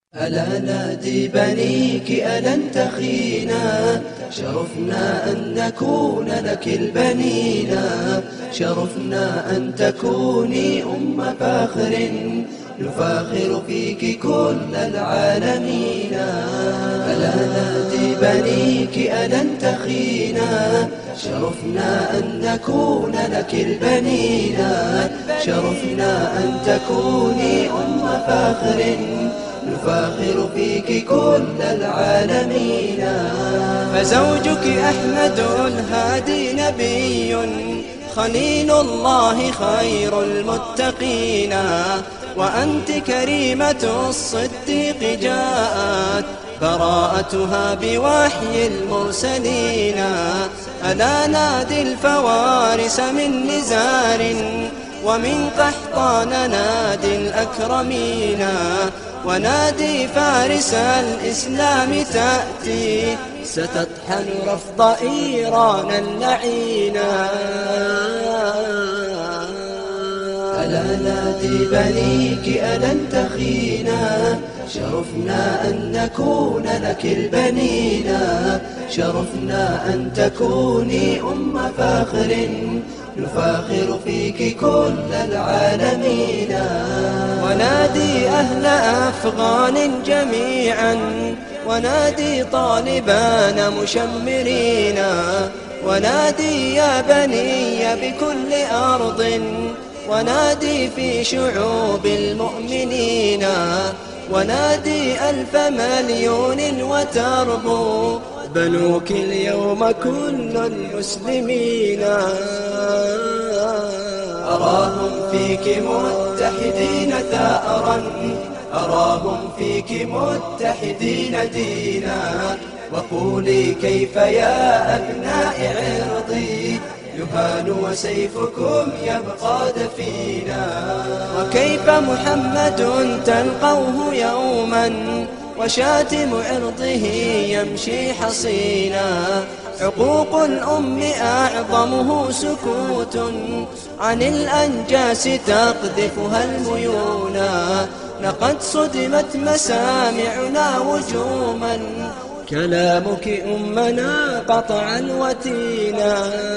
ألا نادي بنيك ألن تخينا، شرفنا أن نكون لك البنينا، شرفنا أن تكوني أم فاخر، نفاخر فيك كل العالمين. ألا نادي بنيك ألن تخينا، شرفنا أن نكون لك البنينا، شرفنا أن تكوني أم فاخر، نفاخر فيك كل العالمين. فزوجك أحمد الهادي نبي، خليل الله خير المتقين، وأنت كريمة الصديق جاءت براءتها بوحي المرسلين. ألا نادي الفوارس من نزار، ومن قحطان نادي الأكرمين، ونادي فارس الإسلام تأتي ستطحن رفض إيران اللعينا. ألا نادي بنيك ألن تخينا، شرفنا أن نكون لك البنينا، شرفنا أن تكوني أم فاخر، نفاخر فيك كل العالمين. ونادي أهل أفغان جميعا، ونادي طالبان مشمرين، ونادي يا بني بكل أرض، ونادي في شعوب المؤمنين، ونادي 1000 مليون وتربو بنوك اليوم كل المسلمين. أراهم فيك متحدين ثأرا، أراهم فيك متحدين دينا، وقولي كيف يا أبناء عرضي يهان وسيفكم يبقى دفينا. وكيف محمد تلقوه يوما، وشاتم عرضه يمشي حصينا. عقوق الأم أعظمه سكوت، عن الأنجاس تقذفها الميونا. لقد صدمت مسامعنا وجوما، كلامك أمنا قطع الوتينا.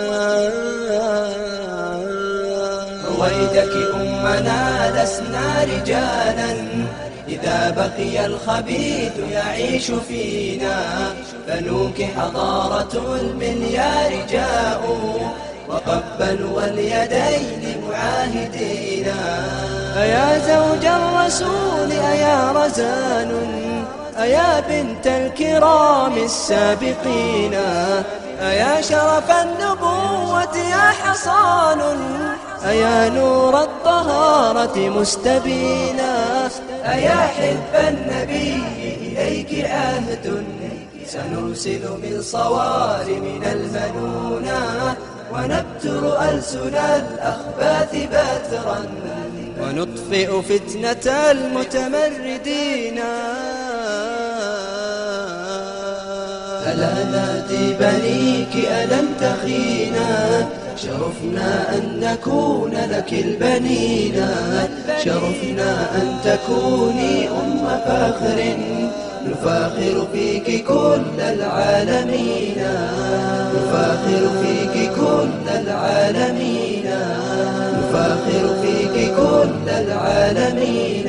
رويدك أمنا لسنا رجالا، إذا بقي الخبيث يعيش فينا. بنوك حضارة المليار جاءوا، وقبلوا اليدين معاهدينا. أيا زوج الرسول أيا رزان، أيا بنت الكرام السابقين، أيا شرف النبوة يا حصان، أيا نور الطهارة مستبينا. أيا حب النبي إليك عهد، سنرسل من صوارم المنونة، ونبتر ألسن الأخباث بترا، ونطفئ فتنة المتمردين. ألا نادي بنيك ألن تخينا، شرفنا أن نكون لك البنينا، شرفنا أن تكوني أم فاخر، نفاخر فيك كل العالمين، نفاخر فيك كل العالمين، نفاخر فيك كل العالمين.